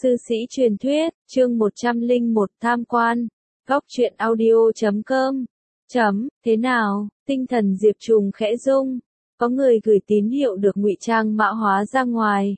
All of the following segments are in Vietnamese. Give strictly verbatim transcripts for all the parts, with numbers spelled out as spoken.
Sư sĩ truyền thuyết, chương một trăm lẻ một tham quan. Góc truyện audio chấm com. Chấm, thế nào, tinh thần Diệp Trùng khẽ rung. Có người gửi tín hiệu được ngụy trang mã hóa ra ngoài.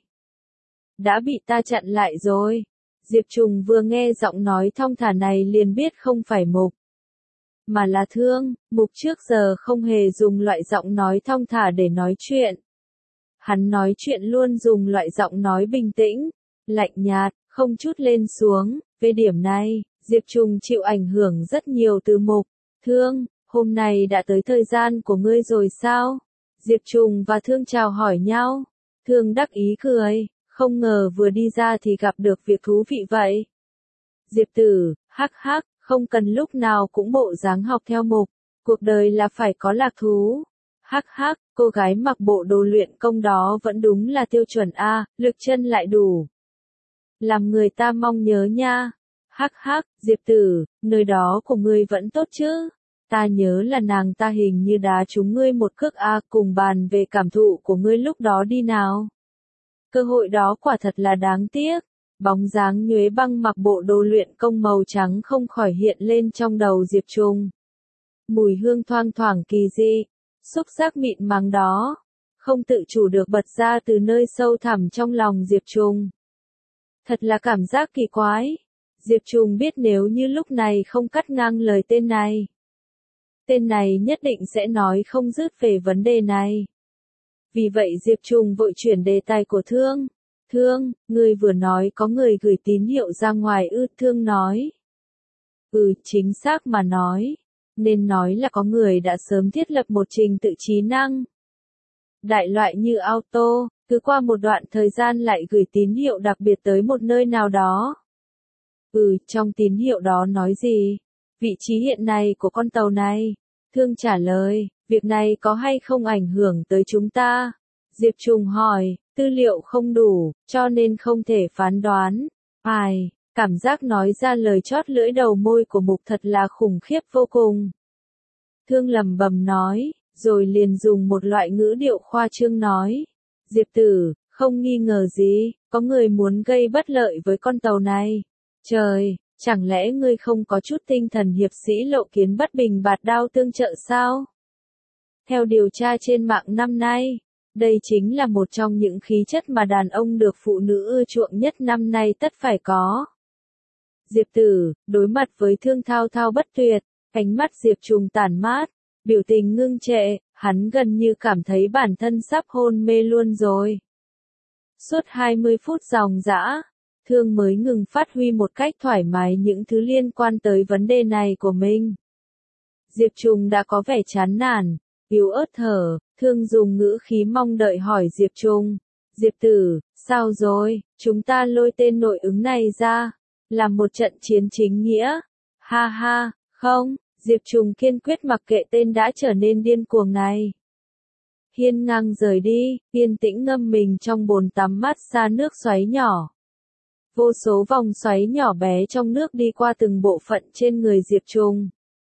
Đã bị ta chặn lại rồi. Diệp Trùng vừa nghe giọng nói thong thả này liền biết không phải Mục, mà là Thương. Mục trước giờ không hề dùng loại giọng nói thong thả để nói chuyện. Hắn nói chuyện luôn dùng loại giọng nói bình tĩnh, lạnh nhạt, không chút lên xuống. Về điểm này, Diệp Trùng chịu ảnh hưởng rất nhiều từ Mục. Thương, hôm nay đã tới thời gian của ngươi rồi sao? Diệp Trùng và Thương chào hỏi nhau. Thương đắc ý cười, không ngờ vừa đi ra thì gặp được việc thú vị vậy. Diệp Tử, hắc hắc, không cần lúc nào cũng bộ dáng học theo Mục, cuộc đời là phải có lạc thú. Hắc hắc, cô gái mặc bộ đồ luyện công đó vẫn đúng là tiêu chuẩn A, lực chân lại đủ. Làm người ta mong nhớ nha. Hắc hắc, Diệp Tử, nơi đó của ngươi vẫn tốt chứ? Ta nhớ là nàng ta hình như đá trúng ngươi một cước A, cùng bàn về cảm thụ của ngươi lúc đó đi nào. Cơ hội đó quả thật là đáng tiếc. Bóng dáng Nhuế Băng mặc bộ đồ luyện công màu trắng không khỏi hiện lên trong đầu Diệp Trùng. Mùi hương thoang thoảng kỳ dị, xúc giác mịn màng đó, không tự chủ được bật ra từ nơi sâu thẳm trong lòng Diệp Trùng. Thật là cảm giác kỳ quái. Diệp Trùng biết nếu như lúc này không cắt ngang lời tên này, tên này nhất định sẽ nói không dứt về vấn đề này. Vì vậy Diệp Trùng vội chuyển đề tài của Thương. Thương, ngươi vừa nói có người gửi tín hiệu ra ngoài ư? Thương nói. Ừ, chính xác mà nói. Nên nói là có người đã sớm thiết lập một trình tự trí năng. Đại loại như auto, cứ qua một đoạn thời gian lại gửi tín hiệu đặc biệt tới một nơi nào đó. Ừ, trong tín hiệu đó nói gì? Vị trí hiện nay của con tàu này. Thương trả lời, việc này có hay không ảnh hưởng tới chúng ta? Diệp Trùng hỏi, tư liệu không đủ, cho nên không thể phán đoán. Ai, cảm giác nói ra lời chót lưỡi đầu môi của Mục thật là khủng khiếp vô cùng. Thương lẩm bẩm nói, rồi liền dùng một loại ngữ điệu khoa trương nói. Diệp Tử, không nghi ngờ gì, có người muốn gây bất lợi với con tàu này. Trời, chẳng lẽ ngươi không có chút tinh thần hiệp sĩ Lộ Kiến bất bình bạt đao tương trợ sao? Theo điều tra trên mạng năm nay, đây chính là một trong những khí chất mà đàn ông được phụ nữ ưa chuộng nhất năm nay tất phải có. Diệp Tử, đối mặt với Thương thao thao bất tuyệt, ánh mắt Diệp Trùng tản mát, biểu tình ngưng trệ, hắn gần như cảm thấy bản thân sắp hôn mê luôn rồi. Suốt hai mươi phút ròng rã, Thương mới ngừng phát huy một cách thoải mái những thứ liên quan tới vấn đề này của mình. Diệp Trùng đã có vẻ chán nản, yếu ớt thở. Thương dùng ngữ khí mong đợi hỏi Diệp Trùng. Diệp Tử, sao rồi, chúng ta lôi tên nội ứng này ra, làm một trận chiến chính nghĩa. Ha ha, không, Diệp Trùng kiên quyết mặc kệ tên đã trở nên điên cuồng này. Hiên ngang rời đi, yên tĩnh ngâm mình trong bồn tắm mát xa nước xoáy nhỏ. Vô số vòng xoáy nhỏ bé trong nước đi qua từng bộ phận trên người Diệp Trùng.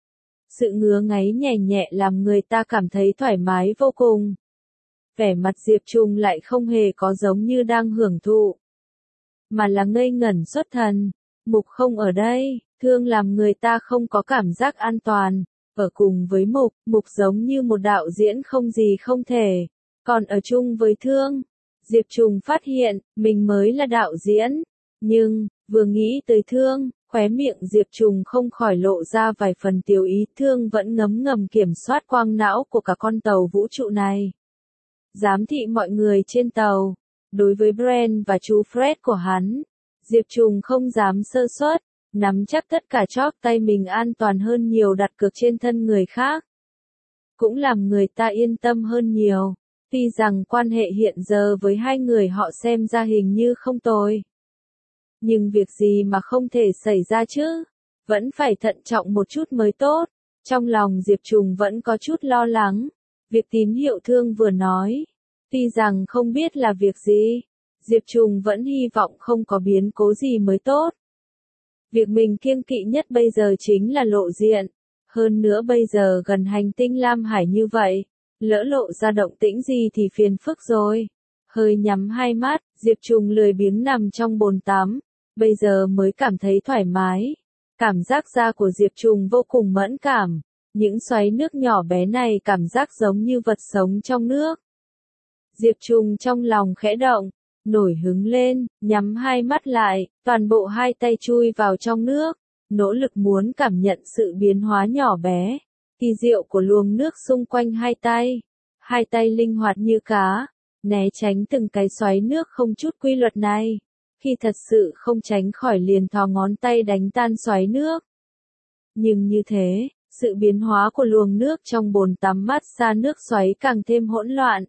Sự ngứa ngáy nhẹ nhẹ làm người ta cảm thấy thoải mái vô cùng. Vẻ mặt Diệp Trùng lại không hề có giống như đang hưởng thụ, mà là ngây ngẩn xuất thần. Mục không ở đây, Thương làm người ta không có cảm giác an toàn. Ở cùng với Mục, Mục giống như một đạo diễn không gì không thể. Còn ở chung với Thương, Diệp Trùng phát hiện, mình mới là đạo diễn. Nhưng, vừa nghĩ tới Thương, khóe miệng Diệp Trùng không khỏi lộ ra vài phần tiêu ý. Thương vẫn ngấm ngầm kiểm soát quang não của cả con tàu vũ trụ này. Giám thị mọi người trên tàu. Đối với Brent và chú Fred của hắn, Diệp Trùng không dám sơ suất, nắm chắc tất cả chóp tay mình an toàn hơn nhiều đặt cược trên thân người khác. Cũng làm người ta yên tâm hơn nhiều. Tuy rằng quan hệ hiện giờ với hai người họ xem ra hình như không tồi. Nhưng việc gì mà không thể xảy ra chứ? Vẫn phải thận trọng một chút mới tốt. Trong lòng Diệp Trùng vẫn có chút lo lắng. Việc tín hiệu Thương vừa nói, tuy rằng không biết là việc gì, Diệp Trùng vẫn hy vọng không có biến cố gì mới tốt. Việc mình kiêng kỵ nhất bây giờ chính là lộ diện. Hơn nữa bây giờ gần hành tinh Lam Hải như vậy, lỡ lộ ra động tĩnh gì thì phiền phức rồi. Hơi nhắm hai mắt, Diệp Trùng lười biếng nằm trong bồn tắm. bây giờ mới cảm thấy thoải mái. Cảm giác da của Diệp Trùng vô cùng mẫn cảm, những xoáy nước nhỏ bé này cảm giác giống như vật sống trong nước. Diệp Trùng trong lòng khẽ động, nổi hứng lên, nhắm hai mắt lại, toàn bộ hai tay chui vào trong nước, nỗ lực muốn cảm nhận sự biến hóa nhỏ bé, kỳ diệu của luồng nước xung quanh hai tay. Hai tay linh hoạt như cá, né tránh từng cái xoáy nước không chút quy luật này. Khi thật sự không tránh khỏi liền thò ngón tay đánh tan xoáy nước. Nhưng như thế, sự biến hóa của luồng nước trong bồn tắm massage nước xoáy càng thêm hỗn loạn,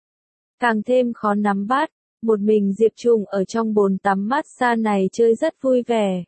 càng thêm khó nắm bắt. Một mình Diệp Trùng ở trong bồn tắm massage này chơi rất vui vẻ.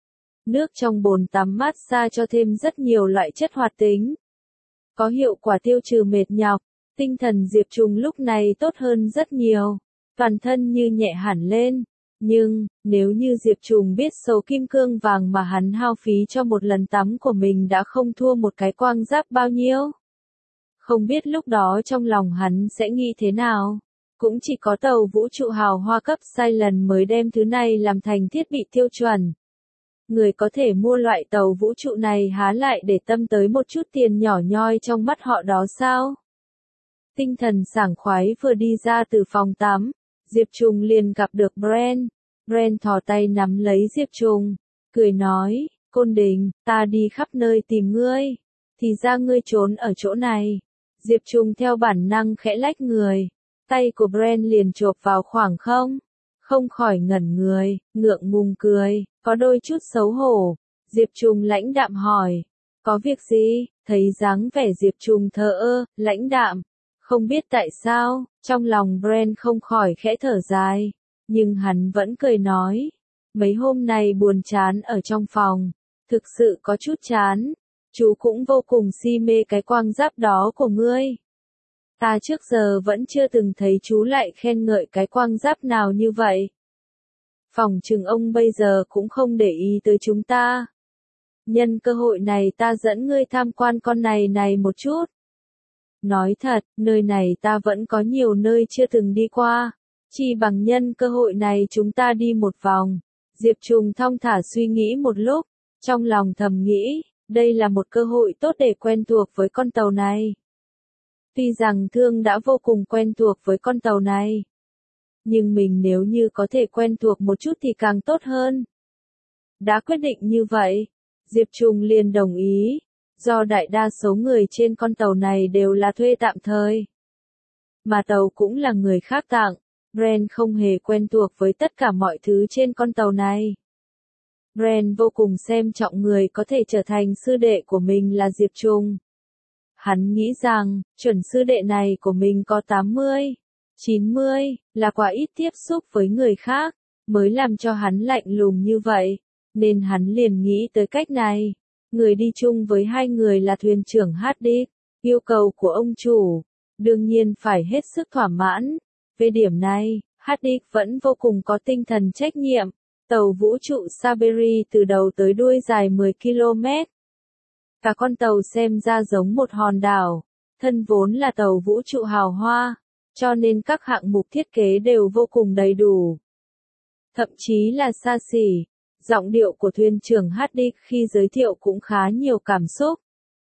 Nước trong bồn tắm massage cho thêm rất nhiều loại chất hoạt tính, có hiệu quả tiêu trừ mệt nhọc. Tinh thần Diệp Trùng lúc này tốt hơn rất nhiều, toàn thân như nhẹ hẳn lên. Nhưng, nếu như Diệp Trùng biết số kim cương vàng mà hắn hao phí cho một lần tắm của mình đã không thua một cái quang giáp bao nhiêu, không biết lúc đó trong lòng hắn sẽ nghĩ thế nào. Cũng chỉ có tàu vũ trụ hào hoa cấp Silent mới đem thứ này làm thành thiết bị tiêu chuẩn. Người có thể mua loại tàu vũ trụ này há lại để tâm tới một chút tiền nhỏ nhoi trong mắt họ đó sao? Tinh thần sảng khoái vừa đi ra từ phòng tắm, Diệp Trùng liền gặp được Brent. Brent thò tay nắm lấy Diệp Trùng, cười nói, Côn Đình, ta đi khắp nơi tìm ngươi, thì ra ngươi trốn ở chỗ này. Diệp Trùng theo bản năng khẽ lách người, tay của Brent liền chộp vào khoảng không, không khỏi ngẩn người, ngượng ngùng cười, có đôi chút xấu hổ. Diệp Trùng lãnh đạm hỏi, có việc gì? Thấy dáng vẻ Diệp Trùng thờ ơ, lãnh đạm, không biết tại sao, trong lòng Brent không khỏi khẽ thở dài, nhưng hắn vẫn cười nói, mấy hôm nay buồn chán ở trong phòng, thực sự có chút chán, chú cũng vô cùng si mê cái quang giáp đó của ngươi. Ta trước giờ vẫn chưa từng thấy chú lại khen ngợi cái quang giáp nào như vậy. Phòng chừng ông bây giờ cũng không để ý tới chúng ta. Nhân cơ hội này ta dẫn ngươi tham quan con này này một chút. Nói thật, nơi này ta vẫn có nhiều nơi chưa từng đi qua. Chỉ bằng nhân cơ hội này chúng ta đi một vòng. Diệp Trùng thong thả suy nghĩ một lúc, trong lòng thầm nghĩ, đây là một cơ hội tốt để quen thuộc với con tàu này. Tuy rằng Thương đã vô cùng quen thuộc với con tàu này, nhưng mình nếu như có thể quen thuộc một chút thì càng tốt hơn. Đã quyết định như vậy, Diệp Trùng liền đồng ý, do đại đa số người trên con tàu này đều là thuê tạm thời. Mà tàu cũng là người khác tặng, Brent không hề quen thuộc với tất cả mọi thứ trên con tàu này. Brent vô cùng xem trọng người có thể trở thành sư đệ của mình là Diệp Trùng. Hắn nghĩ rằng, chuẩn sư đệ này của mình có tám mươi, chín mươi, là quá ít tiếp xúc với người khác, mới làm cho hắn lạnh lùng như vậy, nên hắn liền nghĩ tới cách này. Người đi chung với hai người là thuyền trưởng Haddock, yêu cầu của ông chủ, đương nhiên phải hết sức thỏa mãn. Về điểm này, Haddock vẫn vô cùng có tinh thần trách nhiệm. Tàu vũ trụ Saberi từ đầu tới đuôi dài mười ki lô mét. Cả con tàu xem ra giống một hòn đảo, thân vốn là tàu vũ trụ hào hoa, cho nên các hạng mục thiết kế đều vô cùng đầy đủ. Thậm chí là xa xỉ, giọng điệu của thuyền trưởng Haddock khi giới thiệu cũng khá nhiều cảm xúc.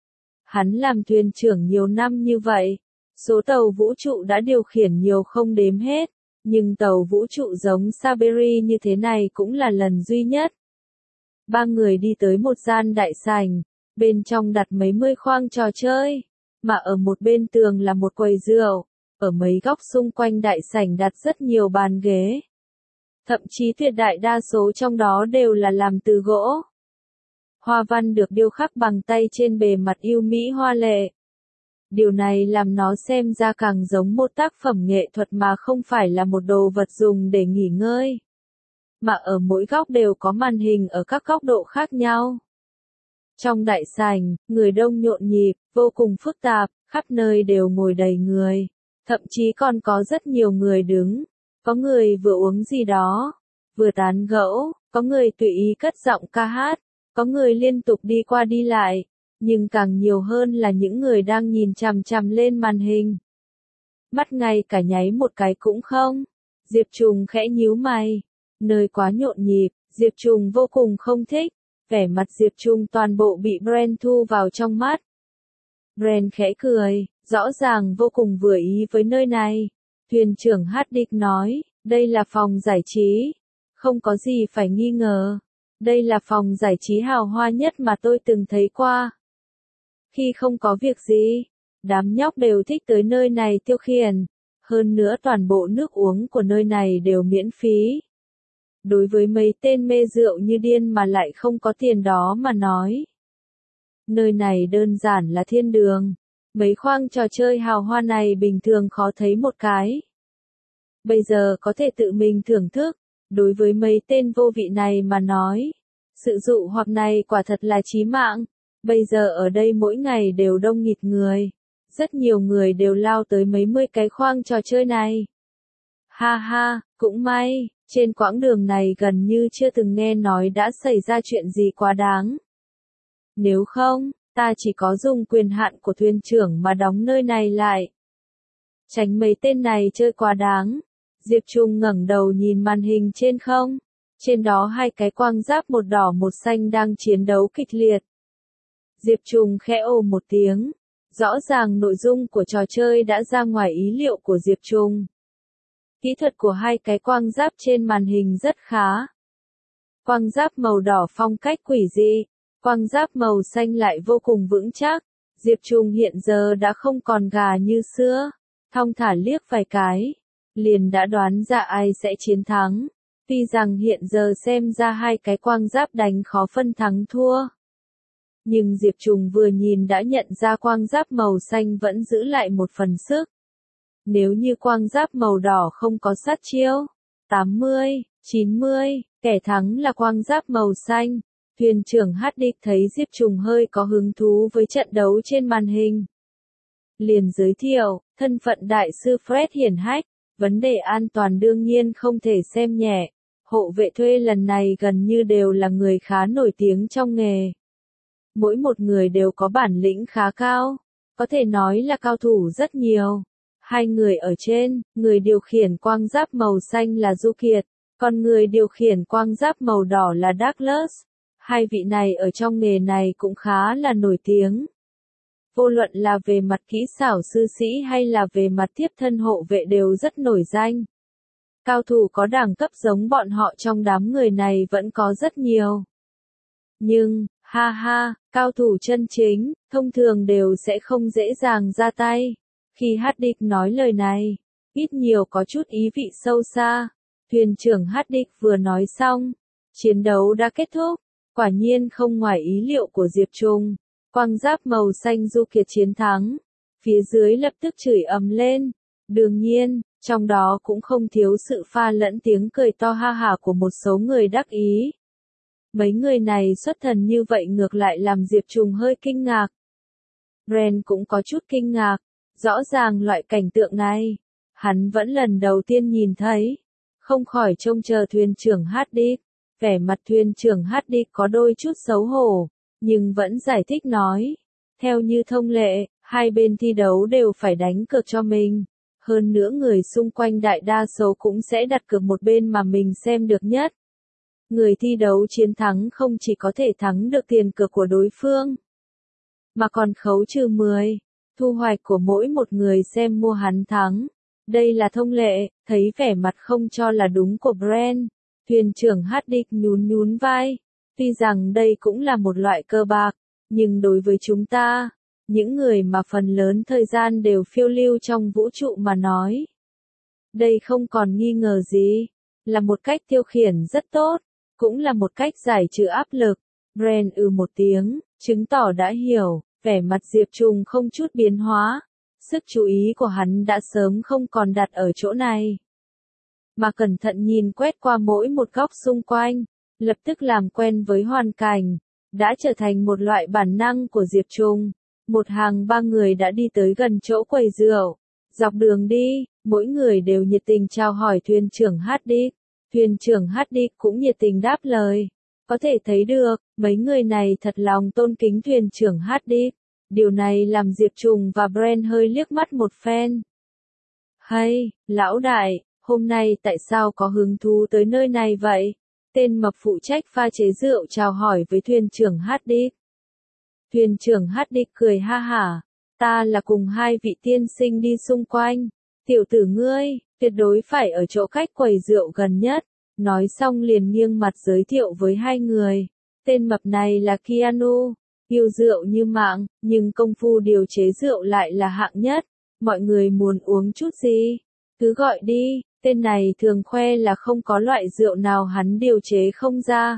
Hắn làm thuyền trưởng nhiều năm như vậy, số tàu vũ trụ đã điều khiển nhiều không đếm hết, nhưng tàu vũ trụ giống Saberi như thế này cũng là lần duy nhất. Ba người đi tới một gian đại sảnh, bên trong đặt mấy mươi khoang trò chơi, mà ở một bên tường là một quầy rượu, ở mấy góc xung quanh đại sảnh đặt rất nhiều bàn ghế. Thậm chí tuyệt đại đa số trong đó đều là làm từ gỗ. Hoa văn được điêu khắc bằng tay trên bề mặt yêu mỹ hoa lệ. Điều này làm nó xem ra càng giống một tác phẩm nghệ thuật mà không phải là một đồ vật dùng để nghỉ ngơi. Mà ở mỗi góc đều có màn hình ở các góc độ khác nhau. Trong đại sảnh, người đông nhộn nhịp, vô cùng phức tạp, khắp nơi đều ngồi đầy người. Thậm chí còn có rất nhiều người đứng. Có người vừa uống gì đó, vừa tán gẫu, có người tùy ý cất giọng ca hát, có người liên tục đi qua đi lại, nhưng càng nhiều hơn là những người đang nhìn chằm chằm lên màn hình. Mắt ngay cả nháy một cái cũng không. Diệp Trùng khẽ nhíu mày, nơi quá nhộn nhịp, Diệp Trùng vô cùng không thích, vẻ mặt Diệp Trùng toàn bộ bị Brand thu vào trong mắt. Brand khẽ cười, rõ ràng vô cùng vừa ý với nơi này. Thuyền trưởng Haddock nói, đây là phòng giải trí. Không có gì phải nghi ngờ. Đây là phòng giải trí hào hoa nhất mà tôi từng thấy qua. Khi không có việc gì, đám nhóc đều thích tới nơi này tiêu khiển. Hơn nữa toàn bộ nước uống của nơi này đều miễn phí. Đối với mấy tên mê rượu như điên mà lại không có tiền đó mà nói. Nơi này đơn giản là thiên đường. Mấy khoang trò chơi hào hoa này bình thường khó thấy một cái. Bây giờ có thể tự mình thưởng thức. Đối với mấy tên vô vị này mà nói. Sự dụ hoặc này quả thật là chí mạng. Bây giờ ở đây mỗi ngày đều đông nghịt người. Rất nhiều người đều lao tới mấy mươi cái khoang trò chơi này. Ha ha, cũng may, trên quãng đường này gần như chưa từng nghe nói đã xảy ra chuyện gì quá đáng. Nếu không, ta chỉ có dùng quyền hạn của thuyền trưởng mà đóng nơi này lại. Tránh mấy tên này chơi quá đáng. Diệp Trùng ngẩng đầu nhìn màn hình trên không. Trên đó hai cái quang giáp một đỏ một xanh đang chiến đấu kịch liệt. Diệp Trùng khẽ ồ một tiếng. Rõ ràng nội dung của trò chơi đã ra ngoài ý liệu của Diệp Trùng. Kỹ thuật của hai cái quang giáp trên màn hình rất khá. Quang giáp màu đỏ phong cách quỷ dị, quang giáp màu xanh lại vô cùng vững chắc. Diệp Trùng hiện giờ đã không còn gà như xưa, thong thả liếc vài cái, liền đã đoán ra ai sẽ chiến thắng. Tuy rằng hiện giờ xem ra hai cái quang giáp đánh khó phân thắng thua. Nhưng Diệp Trùng vừa nhìn đã nhận ra quang giáp màu xanh vẫn giữ lại một phần sức. Nếu như quang giáp màu đỏ không có sát chiêu, tám mươi, chín mươi, kẻ thắng là quang giáp màu xanh. Thuyền trưởng Haddock thấy Diệp Trùng hơi có hứng thú với trận đấu trên màn hình. Liền giới thiệu, thân phận đại sư Fred hiển hách, vấn đề an toàn đương nhiên không thể xem nhẹ. Hộ vệ thuê lần này gần như đều là người khá nổi tiếng trong nghề. Mỗi một người đều có bản lĩnh khá cao, có thể nói là cao thủ rất nhiều. Hai người ở trên, người điều khiển quang giáp màu xanh là Du Kiệt, còn người điều khiển quang giáp màu đỏ là Douglas. Hai vị này ở trong nghề này cũng khá là nổi tiếng. Vô luận là về mặt kỹ xảo sư sĩ hay là về mặt tiếp thân hộ vệ đều rất nổi danh. Cao thủ có đẳng cấp giống bọn họ trong đám người này vẫn có rất nhiều. Nhưng, ha ha, cao thủ chân chính, thông thường đều sẽ không dễ dàng ra tay. Khi Haddock nói lời này, ít nhiều có chút ý vị sâu xa. Thuyền trưởng Haddock vừa nói xong, chiến đấu đã kết thúc. Quả nhiên không ngoài ý liệu của Diệp Trùng, quang giáp màu xanh Du Kiệt chiến thắng. Phía dưới lập tức chửi ầm lên. Đương nhiên, trong đó cũng không thiếu sự pha lẫn tiếng cười to ha hả của một số người đắc ý. Mấy người này xuất thần như vậy ngược lại làm Diệp Trùng hơi kinh ngạc. Ren cũng có chút kinh ngạc. Rõ ràng loại cảnh tượng này, hắn vẫn lần đầu tiên nhìn thấy. Không khỏi trông chờ thuyền trưởng Haddock. Vẻ mặt thuyền trưởng Haddock có đôi chút xấu hổ, nhưng vẫn giải thích nói. Theo như thông lệ, hai bên thi đấu đều phải đánh cược cho mình. Hơn nữa người xung quanh đại đa số cũng sẽ đặt cược một bên mà mình xem được nhất. Người thi đấu chiến thắng không chỉ có thể thắng được tiền cược của đối phương, mà còn khấu trừ mười, thu hoạch của mỗi một người xem mua hắn thắng. Đây là thông lệ, thấy vẻ mặt không cho là đúng của Brand. Thuyền trưởng Haddock nhún nhún vai. Tuy rằng đây cũng là một loại cơ bạc, nhưng đối với chúng ta, những người mà phần lớn thời gian đều phiêu lưu trong vũ trụ mà nói. Đây không còn nghi ngờ gì, là một cách tiêu khiển rất tốt, cũng là một cách giải trừ áp lực. Brand ừ một tiếng, chứng tỏ đã hiểu, vẻ mặt Diệp Trùng không chút biến hóa. Sức chú ý của hắn đã sớm không còn đặt ở chỗ này, mà cẩn thận nhìn quét qua mỗi một góc xung quanh, lập tức làm quen với hoàn cảnh, đã trở thành một loại bản năng của Diệp Trùng. Một hàng ba người đã đi tới gần chỗ quầy rượu. Dọc đường đi, mỗi người đều nhiệt tình chào hỏi thuyền trưởng Haddock. Thuyền trưởng Haddock cũng nhiệt tình đáp lời. Có thể thấy được, mấy người này thật lòng tôn kính thuyền trưởng Haddock. Điều này làm Diệp Trùng và Brand hơi liếc mắt một phen. Hay, lão đại, hôm nay tại sao có hứng thú tới nơi này vậy? Tên mập phụ trách pha chế rượu chào hỏi với thuyền trưởng Haddock. Thuyền trưởng Haddock cười ha hả, ta là cùng hai vị tiên sinh đi xung quanh. Tiểu tử ngươi, tuyệt đối phải ở chỗ cách quầy rượu gần nhất. Nói xong liền nghiêng mặt giới thiệu với hai người. Tên mập này là Keanu, yêu rượu như mạng, nhưng công phu điều chế rượu lại là hạng nhất. Mọi người muốn uống chút gì? Cứ gọi đi, tên này thường khoe là không có loại rượu nào hắn điều chế không ra.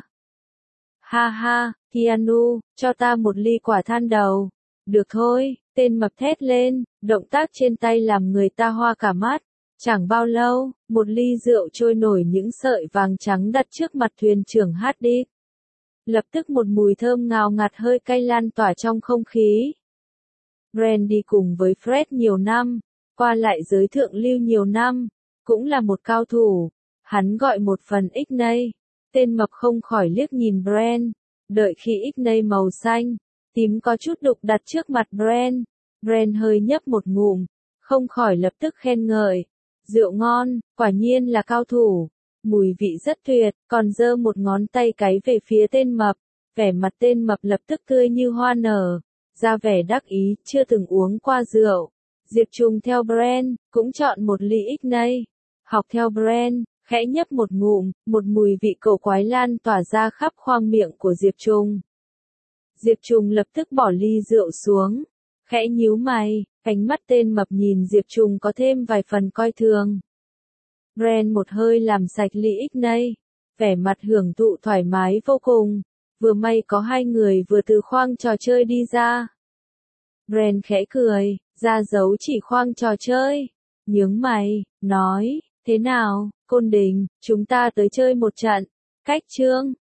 Ha ha, Keanu, cho ta một ly quả than đầu. Được thôi, tên mập thét lên, động tác trên tay làm người ta hoa cả mắt. Chẳng bao lâu, một ly rượu trôi nổi những sợi vàng trắng đặt trước mặt thuyền trưởng Haddock. Lập tức một mùi thơm ngào ngạt hơi cay lan tỏa trong không khí. Brent đi cùng với Fred nhiều năm, qua lại giới thượng lưu nhiều năm, cũng là một cao thủ. Hắn gọi một phần Ixnay. Tên mập không khỏi liếc nhìn Brent, đợi khi Ixnay màu xanh, tím có chút đục đặt trước mặt Brent. Brent hơi nhấp một ngụm, không khỏi lập tức khen ngợi. Rượu ngon, quả nhiên là cao thủ. Mùi vị rất tuyệt, còn giơ một ngón tay cái về phía tên mập. Vẻ mặt tên mập lập tức tươi như hoa nở, ra vẻ đắc ý, chưa từng uống qua rượu. Diệp Trùng theo Brent, cũng chọn một ly Ixnay. Học theo Brent, khẽ nhấp một ngụm, một mùi vị cổ quái lan tỏa ra khắp khoang miệng của Diệp Trùng. Diệp Trùng lập tức bỏ ly rượu xuống, khẽ nhíu mày, ánh mắt tên mập nhìn Diệp Trùng có thêm vài phần coi thường. Brent một hơi làm sạch ly Ixnay, vẻ mặt hưởng thụ thoải mái vô cùng, vừa may có hai người vừa từ khoang trò chơi đi ra. Brent khẽ cười, ra dấu chỉ khoang trò chơi, nhướng mày, nói, thế nào, Côn Đình, chúng ta tới chơi một trận. Cách chương